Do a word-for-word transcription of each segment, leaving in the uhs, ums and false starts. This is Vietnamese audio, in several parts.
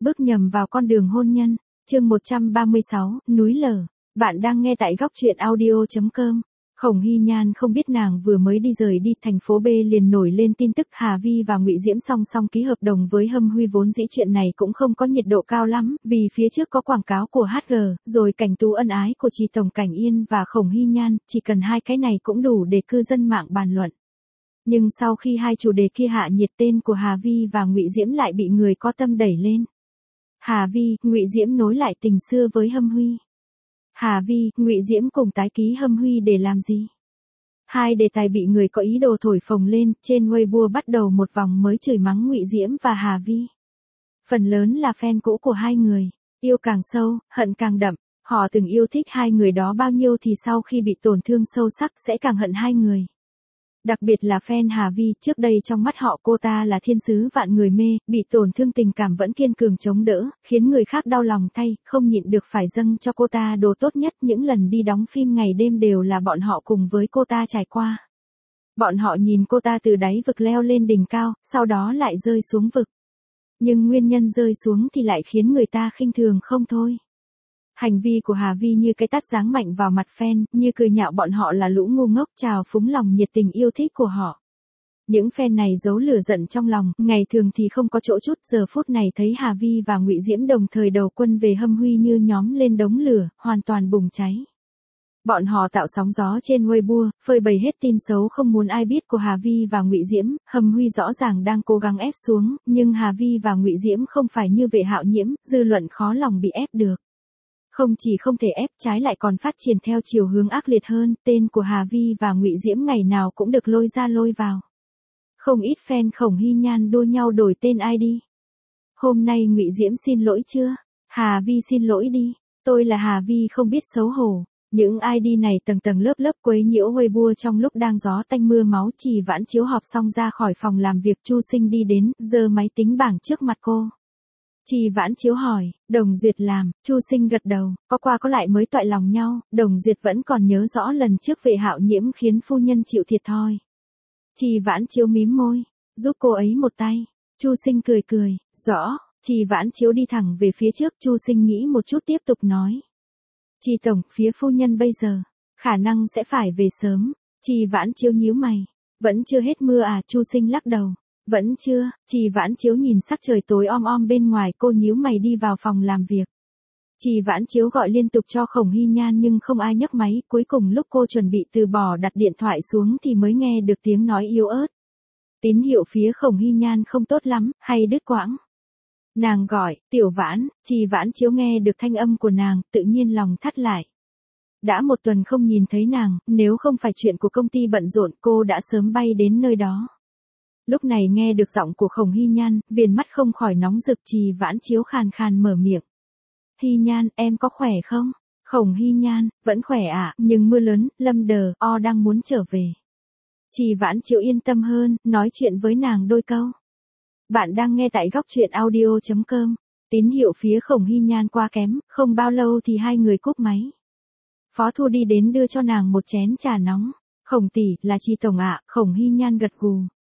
Bước nhầm vào con đường hôn nhân, chương một trăm ba mươi sáu, núi lở. Bạn đang nghe tại góc truyện audio chấm com. Khổng Hy Nhan không biết nàng vừa mới đi rời đi thành phố B liền nổi lên tin tức Hà Vi và Ngụy Diễm song song ký hợp đồng với Hâm Huy, vốn dĩ chuyện này cũng không có nhiệt độ cao lắm, vì phía trước có quảng cáo của hát giê, rồi cảnh tú ân ái của chị Tổng Cảnh Yên và Khổng Hy Nhan, chỉ cần hai cái này cũng đủ để cư dân mạng bàn luận. Nhưng sau khi hai chủ đề kia hạ nhiệt, tên của Hà Vi và Ngụy Diễm lại bị người có tâm đẩy lên. Hà Vi, Ngụy Diễm nối lại tình xưa với Hâm Huy. Hà Vi, Ngụy Diễm cùng tái ký Hâm Huy để làm gì? Hai đề tài bị người có ý đồ thổi phồng lên, trên Weibo bắt đầu một vòng mới chửi mắng Ngụy Diễm và Hà Vi. Phần lớn là fan cũ của hai người, yêu càng sâu, hận càng đậm, họ từng yêu thích hai người đó bao nhiêu thì sau khi bị tổn thương sâu sắc sẽ càng hận hai người. Đặc biệt là fan Hà Vi, trước đây trong mắt họ cô ta là thiên sứ vạn người mê, bị tổn thương tình cảm vẫn kiên cường chống đỡ, khiến người khác đau lòng thay, không nhịn được phải dâng cho cô ta đồ tốt nhất. Những lần đi đóng phim ngày đêm đều là bọn họ cùng với cô ta trải qua. Bọn họ nhìn cô ta từ đáy vực leo lên đỉnh cao, sau đó lại rơi xuống vực. Nhưng nguyên nhân rơi xuống thì lại khiến người ta khinh thường không thôi. Hành vi của Hà Vi như cái tát giáng mạnh vào mặt fan, như cười nhạo bọn họ là lũ ngu ngốc, trào phúng lòng nhiệt tình yêu thích của họ. Những fan này giấu lửa giận trong lòng, ngày thường thì không có chỗ chút, giờ phút này thấy Hà Vi và Ngụy Diễm đồng thời đầu quân về Hâm Huy như nhóm lên đống lửa, hoàn toàn bùng cháy. Bọn họ tạo sóng gió trên Weibo, phơi bày hết tin xấu không muốn ai biết của Hà Vi và Ngụy Diễm. Hâm Huy rõ ràng đang cố gắng ép xuống, nhưng Hà Vi và Ngụy Diễm không phải như Vệ Hạo Nhiễm, dư luận khó lòng bị ép được. Không chỉ không thể ép, trái lại còn phát triển theo chiều hướng ác liệt hơn, tên của Hà Vi và Ngụy Diễm ngày nào cũng được lôi ra lôi vào. Không ít fan Khổng Hy Nhan đua nhau đổi tên i đê. Hôm nay Ngụy Diễm xin lỗi chưa? Hà Vi xin lỗi đi, tôi là Hà Vi không biết xấu hổ. Những i đê này tầng tầng lớp lớp quấy nhiễu Weibo trong lúc đang gió tanh mưa máu. Chỉ Vãn Chiếu họp xong ra khỏi phòng làm việc, Chu Sinh đi đến, giơ máy tính bảng trước mặt cô. Chị Vãn Chiếu hỏi, Đồng Duyệt làm, Chu Sinh gật đầu, có qua có lại mới toại lòng nhau. Đồng Duyệt vẫn còn nhớ rõ lần trước Vệ Hạo Nhiễm khiến phu nhân chịu thiệt thòi. Chị Vãn Chiếu mím môi, giúp cô ấy một tay. Chu Sinh cười cười, rõ. Chị Vãn Chiếu đi thẳng về phía trước, Chu Sinh nghĩ một chút tiếp tục nói. Chị Tổng, phía phu nhân bây giờ, khả năng sẽ phải về sớm. Chị Vãn Chiếu nhíu mày, vẫn chưa hết mưa à? Chu Sinh lắc đầu. Vẫn chưa. Chị Vãn Chiếu nhìn sắc trời tối om om bên ngoài, cô nhíu mày đi vào phòng làm việc. Chị Vãn Chiếu gọi liên tục cho Khổng Hy Nhan nhưng không ai nhấc máy, cuối cùng lúc cô chuẩn bị từ bỏ đặt điện thoại xuống thì mới nghe được tiếng nói yếu ớt. Tín hiệu phía Khổng Hy Nhan không tốt lắm, hay đứt quãng. Nàng gọi, Tiểu Vãn. Chị Vãn Chiếu nghe được thanh âm của nàng, tự nhiên lòng thắt lại. Đã một tuần không nhìn thấy nàng, nếu không phải chuyện của công ty bận rộn cô đã sớm bay đến nơi đó. Lúc này nghe được giọng của Khổng Hy Nhan, viền mắt không khỏi nóng rực. Chị Vãn Chiếu khàn khàn mở miệng. Hy Nhan, em có khỏe không? Khổng Hy Nhan, vẫn khỏe ạ, à, nhưng mưa lớn, Lâm Đờ, O đang muốn trở về. Chị Vãn Chiếu yên tâm hơn, nói chuyện với nàng đôi câu. Bạn đang nghe tại góc truyện audio chấm com. Tín hiệu phía Khổng Hy Nhan quá kém, không bao lâu thì hai người cúp máy. Phó Thu đi đến đưa cho nàng một chén trà nóng. Khổng tỷ, là chị Tổng ạ. À? Khổng Hy Nhan gật gù.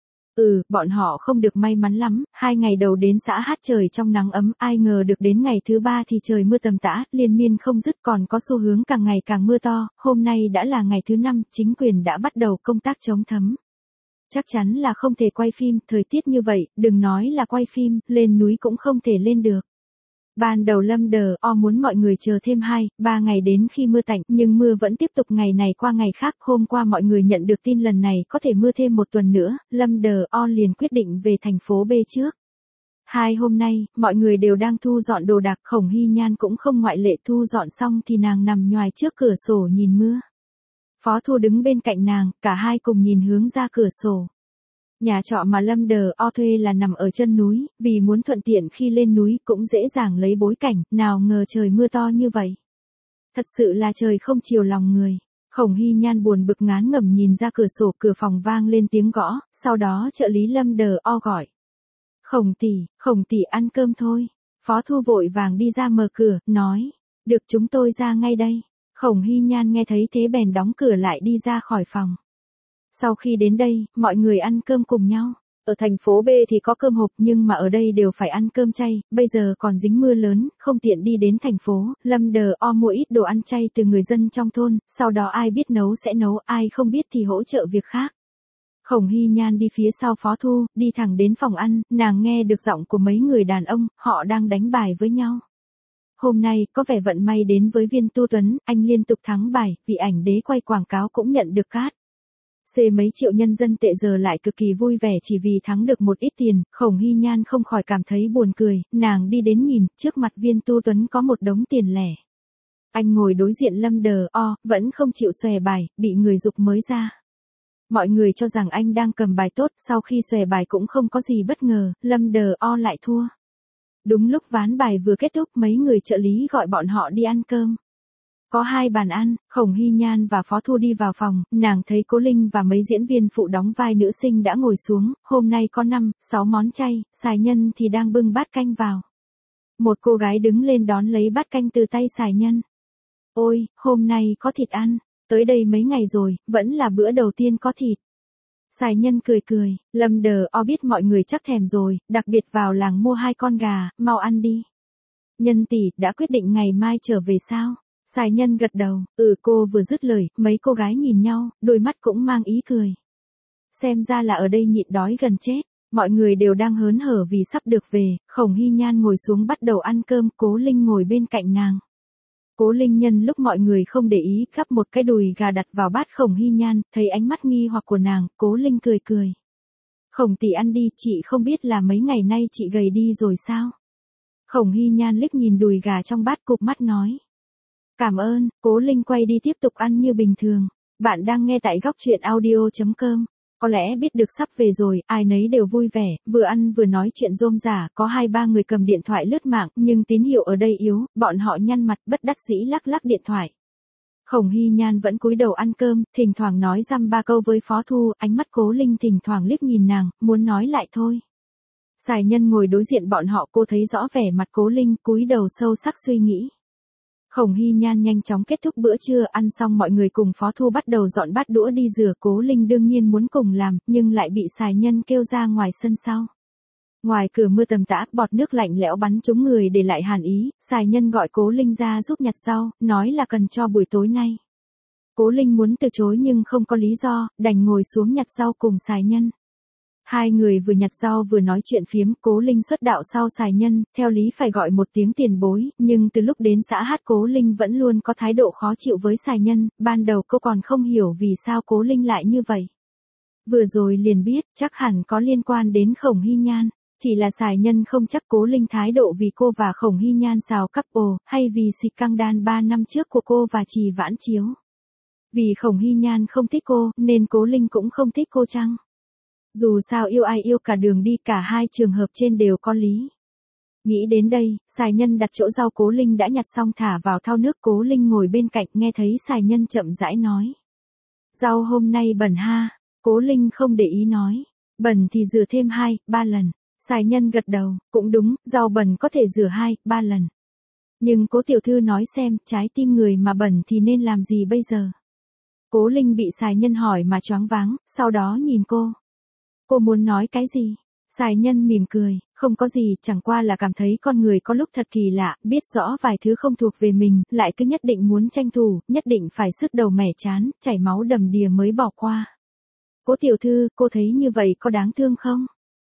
Ừ, bọn họ không được may mắn lắm, hai ngày đầu đến xã hát trời trong nắng ấm, ai ngờ được đến ngày thứ ba thì trời mưa tầm tã, liên miên không dứt, còn có xu hướng càng ngày càng mưa to. Hôm nay đã là ngày thứ năm, chính quyền đã bắt đầu công tác chống thấm. Chắc chắn là không thể quay phim, thời tiết như vậy, đừng nói là quay phim, lên núi cũng không thể lên được. Ban đầu Lâm Đờ O muốn mọi người chờ thêm hai, ba ngày đến khi mưa tạnh, nhưng mưa vẫn tiếp tục ngày này qua ngày khác. Hôm qua mọi người nhận được tin lần này có thể mưa thêm một tuần nữa, Lâm Đờ O liền quyết định về thành phố B trước. Hai hôm nay, mọi người đều đang thu dọn đồ đạc, Khổng Hy Nhan cũng không ngoại lệ, thu dọn xong thì nàng nằm nhoài trước cửa sổ nhìn mưa. Phó Thu đứng bên cạnh nàng, cả hai cùng nhìn hướng ra cửa sổ. Nhà trọ mà Lâm Đờ O thuê là nằm ở chân núi, vì muốn thuận tiện khi lên núi cũng dễ dàng lấy bối cảnh, nào ngờ trời mưa to như vậy. Thật sự là trời không chiều lòng người. Khổng Hy Nhan buồn bực ngán ngẩm nhìn ra cửa sổ, cửa phòng vang lên tiếng gõ, sau đó trợ lý Lâm Đờ O gọi. Khổng tỷ, Khổng tỷ ăn cơm thôi. Phó Thu vội vàng đi ra mở cửa, nói, được chúng tôi ra ngay đây. Khổng Hy Nhan nghe thấy thế bèn đóng cửa lại đi ra khỏi phòng. Sau khi đến đây, mọi người ăn cơm cùng nhau. Ở thành phố B thì có cơm hộp nhưng mà ở đây đều phải ăn cơm chay, bây giờ còn dính mưa lớn, không tiện đi đến thành phố, Lâm Đờ O mua ít đồ ăn chay từ người dân trong thôn, sau đó ai biết nấu sẽ nấu, ai không biết thì hỗ trợ việc khác. Khổng Hy Nhan đi phía sau Phó Thu, đi thẳng đến phòng ăn, nàng nghe được giọng của mấy người đàn ông, họ đang đánh bài với nhau. Hôm nay, có vẻ vận may đến với Viên Tu Tuấn, anh liên tục thắng bài, vì ảnh đế quay quảng cáo cũng nhận được cát. Xê mấy triệu nhân dân tệ giờ lại cực kỳ vui vẻ chỉ vì thắng được một ít tiền, Khổng Hy Nhan không khỏi cảm thấy buồn cười, nàng đi đến nhìn, trước mặt Viên Tu Tuấn có một đống tiền lẻ. Anh ngồi đối diện Lâm Đờ O, vẫn không chịu xòe bài, bị người giục mới ra. Mọi người cho rằng anh đang cầm bài tốt, sau khi xòe bài cũng không có gì bất ngờ, Lâm Đờ O lại thua. Đúng lúc ván bài vừa kết thúc mấy người trợ lý gọi bọn họ đi ăn cơm. Có hai bàn ăn, Khổng Hy Nhan và Phó Thu đi vào phòng, nàng thấy Cố Linh và mấy diễn viên phụ đóng vai nữ sinh đã ngồi xuống, hôm nay có năm, sáu món chay, Sài Nhân thì đang bưng bát canh vào. Một cô gái đứng lên đón lấy bát canh từ tay Sài Nhân. Ôi, hôm nay có thịt ăn, tới đây mấy ngày rồi, vẫn là bữa đầu tiên có thịt. Sài Nhân cười cười, Lâm Đờ O biết mọi người chắc thèm rồi, đặc biệt vào làng mua hai con gà, mau ăn đi. Nhân tỷ, đã quyết định ngày mai trở về sao? Sài Nhân gật đầu, ừ cô vừa dứt lời, mấy cô gái nhìn nhau, đôi mắt cũng mang ý cười. Xem ra là ở đây nhịn đói gần chết, mọi người đều đang hớn hở vì sắp được về, Khổng Hy Nhan ngồi xuống bắt đầu ăn cơm, Cố Linh ngồi bên cạnh nàng. Cố Linh nhân lúc mọi người không để ý gắp một cái đùi gà đặt vào bát Khổng Hy Nhan, thấy ánh mắt nghi hoặc của nàng, Cố Linh cười cười. Khổng tỷ ăn đi, chị không biết là mấy ngày nay chị gầy đi rồi sao? Khổng Hy Nhan liếc nhìn đùi gà trong bát cụp mắt nói. Cảm ơn, Cố Linh quay đi tiếp tục ăn như bình thường. Bạn đang nghe tại góc truyện audio chấm com. Có lẽ biết được sắp về rồi, ai nấy đều vui vẻ, vừa ăn vừa nói chuyện rôm rả, có hai ba người cầm điện thoại lướt mạng, nhưng tín hiệu ở đây yếu, bọn họ nhăn mặt bất đắc dĩ lắc lắc điện thoại. Khổng Hy Nhan vẫn cúi đầu ăn cơm, thỉnh thoảng nói dăm ba câu với Phó Thu, ánh mắt Cố Linh thỉnh thoảng liếc nhìn nàng, muốn nói lại thôi. Sài Nhân ngồi đối diện bọn họ, cô thấy rõ vẻ mặt Cố Linh, cúi đầu sâu sắc suy nghĩ. Khổng Hy Nhan nhanh chóng kết thúc bữa trưa, ăn xong mọi người cùng Phó Thu bắt đầu dọn bát đũa đi rửa, Cố Linh đương nhiên muốn cùng làm, nhưng lại bị Sài Nhân kêu ra ngoài sân sau. Ngoài cửa mưa tầm tã, bọt nước lạnh lẽo bắn trúng người để lại hàn ý, Sài Nhân gọi Cố Linh ra giúp nhặt rau, nói là cần cho buổi tối nay. Cố Linh muốn từ chối nhưng không có lý do, đành ngồi xuống nhặt rau cùng Sài Nhân. Hai người vừa nhặt rau vừa nói chuyện phiếm, Cố Linh xuất đạo sau Sài Nhân, theo lý phải gọi một tiếng tiền bối, nhưng từ lúc đến xã hát Cố Linh vẫn luôn có thái độ khó chịu với Sài Nhân, ban đầu cô còn không hiểu vì sao Cố Linh lại như vậy. Vừa rồi liền biết, chắc hẳn có liên quan đến Khổng Hy Nhan, chỉ là Sài Nhân không chắc Cố Linh thái độ vì cô và Khổng Hy Nhan xào couple, hay vì xịt căng đan ba năm trước của cô và Trì Vãn Chiếu. Vì Khổng Hy Nhan không thích cô, nên Cố Linh cũng không thích cô chăng? Dù sao yêu ai yêu cả đường đi, cả hai trường hợp trên đều có lý. Nghĩ đến đây, Sài Nhân đặt chỗ rau Cố Linh đã nhặt xong thả vào thau nước, Cố Linh ngồi bên cạnh nghe thấy Sài Nhân chậm rãi nói. Rau hôm nay bẩn ha, Cố Linh không để ý nói. Bẩn thì rửa thêm hai, ba lần. Sài Nhân gật đầu, cũng đúng, rau bẩn có thể rửa hai, ba lần. Nhưng Cố tiểu thư nói xem, trái tim người mà bẩn thì nên làm gì bây giờ? Cố Linh bị Sài Nhân hỏi mà choáng váng, sau đó nhìn cô. Cô muốn nói cái gì? Sài Nhân mỉm cười, không có gì, chẳng qua là cảm thấy con người có lúc thật kỳ lạ, biết rõ vài thứ không thuộc về mình, lại cứ nhất định muốn tranh thủ, nhất định phải sứt đầu mẻ chán, chảy máu đầm đìa mới bỏ qua. Cố tiểu thư, cô thấy như vậy có đáng thương không?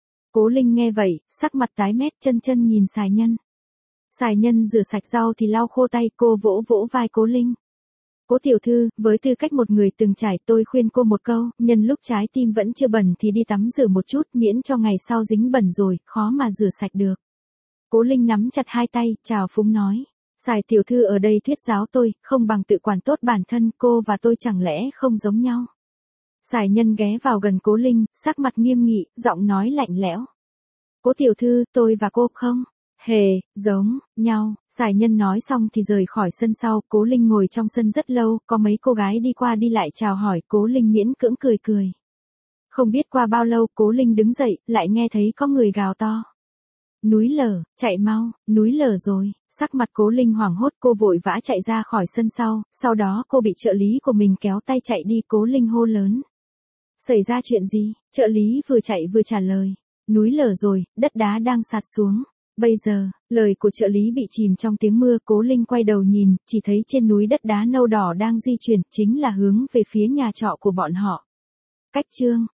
Cố Linh nghe vậy, sắc mặt tái mét, chân chân nhìn Sài Nhân. Sài Nhân rửa sạch rau thì lau khô tay, cô vỗ vỗ vai Cố Linh. Cố tiểu thư, với tư cách một người từng trải, tôi khuyên cô một câu, nhân lúc trái tim vẫn chưa bẩn thì đi tắm rửa một chút, miễn cho ngày sau dính bẩn rồi, khó mà rửa sạch được. Cố Linh nắm chặt hai tay, chào phúng nói. Sài tiểu thư ở đây thuyết giáo tôi, không bằng tự quản tốt bản thân, cô và tôi chẳng lẽ không giống nhau. Sài Nhân ghé vào gần Cố Linh, sắc mặt nghiêm nghị, giọng nói lạnh lẽo. Cố tiểu thư, tôi và cô không hề giống nhau. Sài Nhân nói xong thì rời khỏi sân sau, Cố Linh ngồi trong sân rất lâu, có mấy cô gái đi qua đi lại chào hỏi, Cố Linh miễn cưỡng cười cười. Không biết qua bao lâu, Cố Linh đứng dậy, lại nghe thấy có người gào to. Núi lở, chạy mau, núi lở rồi. Sắc mặt Cố Linh hoảng hốt, cô vội vã chạy ra khỏi sân sau, sau đó cô bị trợ lý của mình kéo tay chạy đi, Cố Linh hô lớn. Xảy ra chuyện gì? Trợ lý vừa chạy vừa trả lời. Núi lở rồi, đất đá đang sạt xuống. Bây giờ, lời của trợ lý bị chìm trong tiếng mưa. Cố Linh quay đầu nhìn, chỉ thấy trên núi đất đá nâu đỏ đang di chuyển, chính là hướng về phía nhà trọ của bọn họ. Cách chương